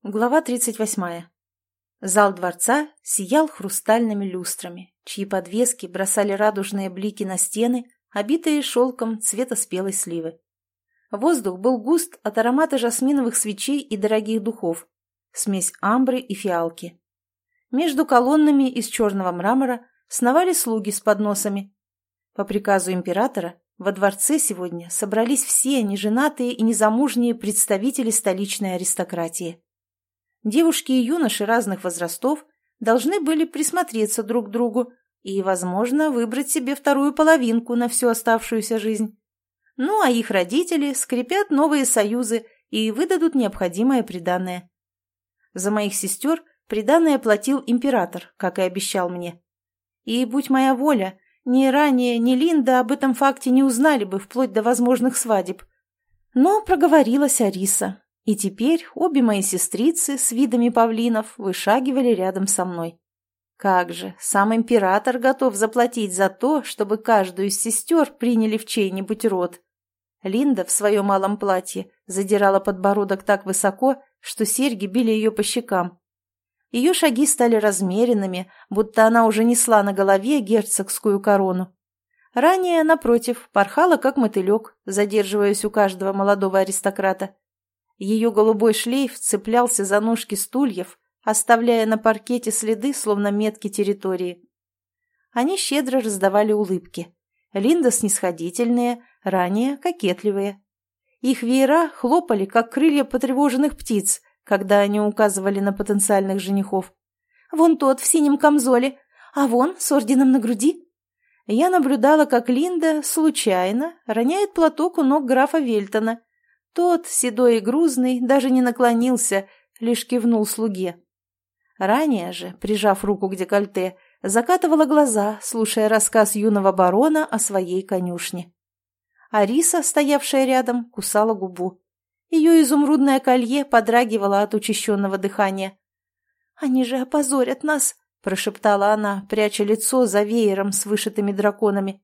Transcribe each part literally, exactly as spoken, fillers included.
Глава тридцать восьмая. Зал дворца сиял хрустальными люстрами, чьи подвески бросали радужные блики на стены, обитые шелком цвета спелой сливы. Воздух был густ от аромата жасминовых свечей и дорогих духов, смесь амбры и фиалки. Между колоннами из черного мрамора сновали слуги с подносами. По приказу императора во дворце сегодня собрались все неженатые и незамужние представители столичной аристократии. Девушки и юноши разных возрастов должны были присмотреться друг к другу и, возможно, выбрать себе вторую половинку на всю оставшуюся жизнь. Ну, а их родители скрепят новые союзы и выдадут необходимое приданое. За моих сестер приданое платил император, как и обещал мне. И, будь моя воля, ни ранее, ни Линда об этом факте не узнали бы вплоть до возможных свадеб. Но проговорилась Ариса. И теперь обе мои сестрицы с видами павлинов вышагивали рядом со мной. Как же, сам император готов заплатить за то, чтобы каждую из сестер приняли в чей-нибудь род. Линда в своем малом платье задирала подбородок так высоко, что серьги били ее по щекам. Ее шаги стали размеренными, будто она уже несла на голове герцогскую корону. Ранее, напротив, порхала как мотылек, задерживаясь у каждого молодого аристократа. Ее голубой шлейф цеплялся за ножки стульев, оставляя на паркете следы, словно метки территории. Они щедро раздавали улыбки. Линда снисходительные, ранее кокетливые. Их веера хлопали, как крылья потревоженных птиц, когда они указывали на потенциальных женихов. «Вон тот в синем камзоле, а вон с орденом на груди». Я наблюдала, как Линда случайно роняет платок у ног графа Вельтона. Тот, седой и грузный, даже не наклонился, лишь кивнул слуге. Ранее же, прижав руку к декольте, закатывала глаза, слушая рассказ юного барона о своей конюшне. Ариса, стоявшая рядом, кусала губу. Ее изумрудное колье подрагивало от учащенного дыхания. «Они же опозорят нас!» – прошептала она, пряча лицо за веером с вышитыми драконами.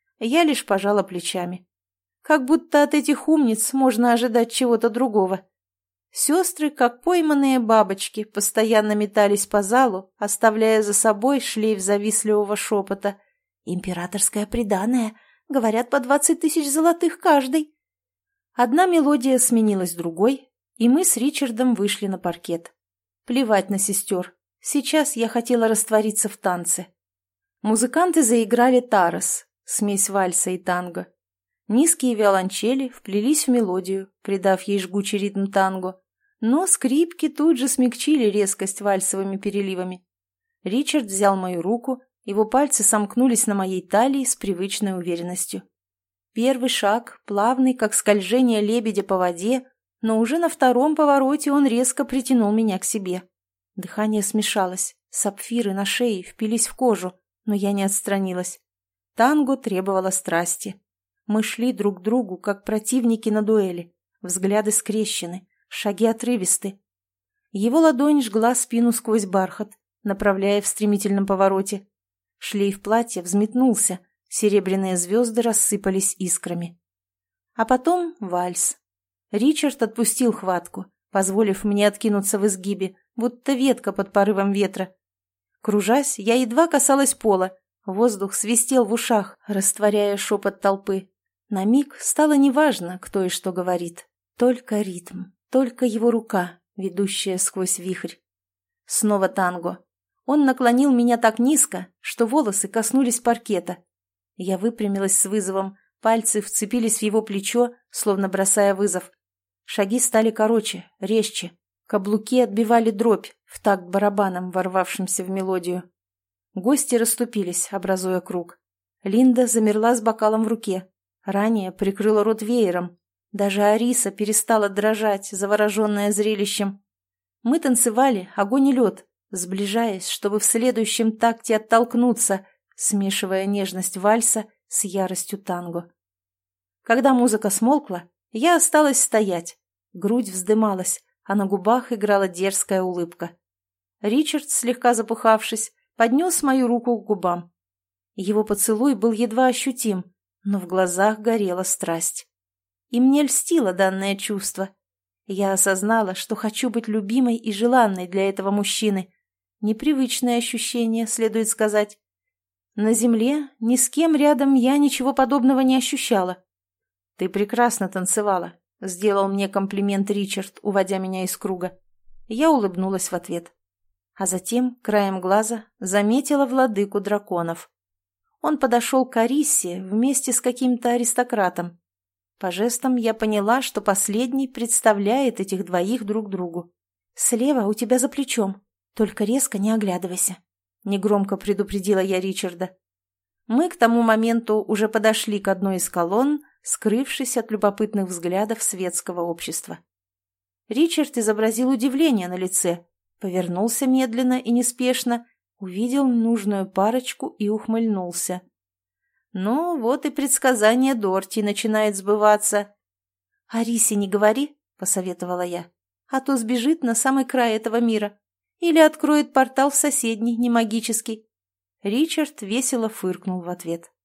Я лишь пожала плечами. Как будто от этих умниц можно ожидать чего-то другого. Сестры, как пойманные бабочки, постоянно метались по залу, оставляя за собой шлейф завистливого шепота. «Императорское приданое! Говорят, по двадцать тысяч золотых каждый!» Одна мелодия сменилась другой, и мы с Ричардом вышли на паркет. Плевать на сестер. Сейчас я хотела раствориться в танце. Музыканты заиграли тарос, смесь вальса и танго. Низкие виолончели вплелись в мелодию, придав ей жгучий ритм танго, но скрипки тут же смягчили резкость вальсовыми переливами. Ричард взял мою руку, его пальцы сомкнулись на моей талии с привычной уверенностью. Первый шаг, плавный, как скольжение лебедя по воде, но уже на втором повороте он резко притянул меня к себе. Дыхание смешалось, сапфиры на шее впились в кожу, но я не отстранилась. Танго требовало страсти. Мы шли друг к другу, как противники на дуэли. Взгляды скрещены, шаги отрывисты. Его ладонь жгла спину сквозь бархат, направляя в стремительном повороте. Шлейф платья взметнулся, серебряные звезды рассыпались искрами. А потом вальс. Ричард отпустил хватку, позволив мне откинуться в изгибе, будто ветка под порывом ветра. Кружась, я едва касалась пола. Воздух свистел в ушах, растворяя шепот толпы. На миг стало неважно, кто и что говорит. Только ритм, только его рука, ведущая сквозь вихрь. Снова танго. Он наклонил меня так низко, что волосы коснулись паркета. Я выпрямилась с вызовом, пальцы вцепились в его плечо, словно бросая вызов. Шаги стали короче, резче. Каблуки отбивали дробь в такт барабаном, ворвавшимся в мелодию. Гости расступились, образуя круг. Линда замерла с бокалом в руке. Ранее прикрыла рот веером. Даже Ариса перестала дрожать, завороженная зрелищем. Мы танцевали огонь и лед, сближаясь, чтобы в следующем такте оттолкнуться, смешивая нежность вальса с яростью танго. Когда музыка смолкла, я осталась стоять. Грудь вздымалась, а на губах играла дерзкая улыбка. Ричард, слегка запыхавшись, поднес мою руку к губам. Его поцелуй был едва ощутим, но в глазах горела страсть. И мне льстило данное чувство. Я осознала, что хочу быть любимой и желанной для этого мужчины. Непривычное ощущение, следует сказать. На земле ни с кем рядом я ничего подобного не ощущала. «Ты прекрасно танцевала», — сделал мне комплимент Ричард, уводя меня из круга. Я улыбнулась в ответ. А затем, краем глаза, заметила владыку драконов. Он подошел к Ариссе вместе с каким-то аристократом. По жестам я поняла, что последний представляет этих двоих друг другу. «Слева у тебя за плечом, только резко не оглядывайся», — негромко предупредила я Ричарда. Мы к тому моменту уже подошли к одной из колонн, скрывшись от любопытных взглядов светского общества. Ричард изобразил удивление на лице, повернулся медленно и неспешно, увидел нужную парочку и ухмыльнулся. Ну, вот и предсказание Дорти начинает сбываться. «Арисе не говори», — посоветовала я, «а то сбежит на самый край этого мира. Или откроет портал в соседний, не магический». Ричард весело фыркнул в ответ.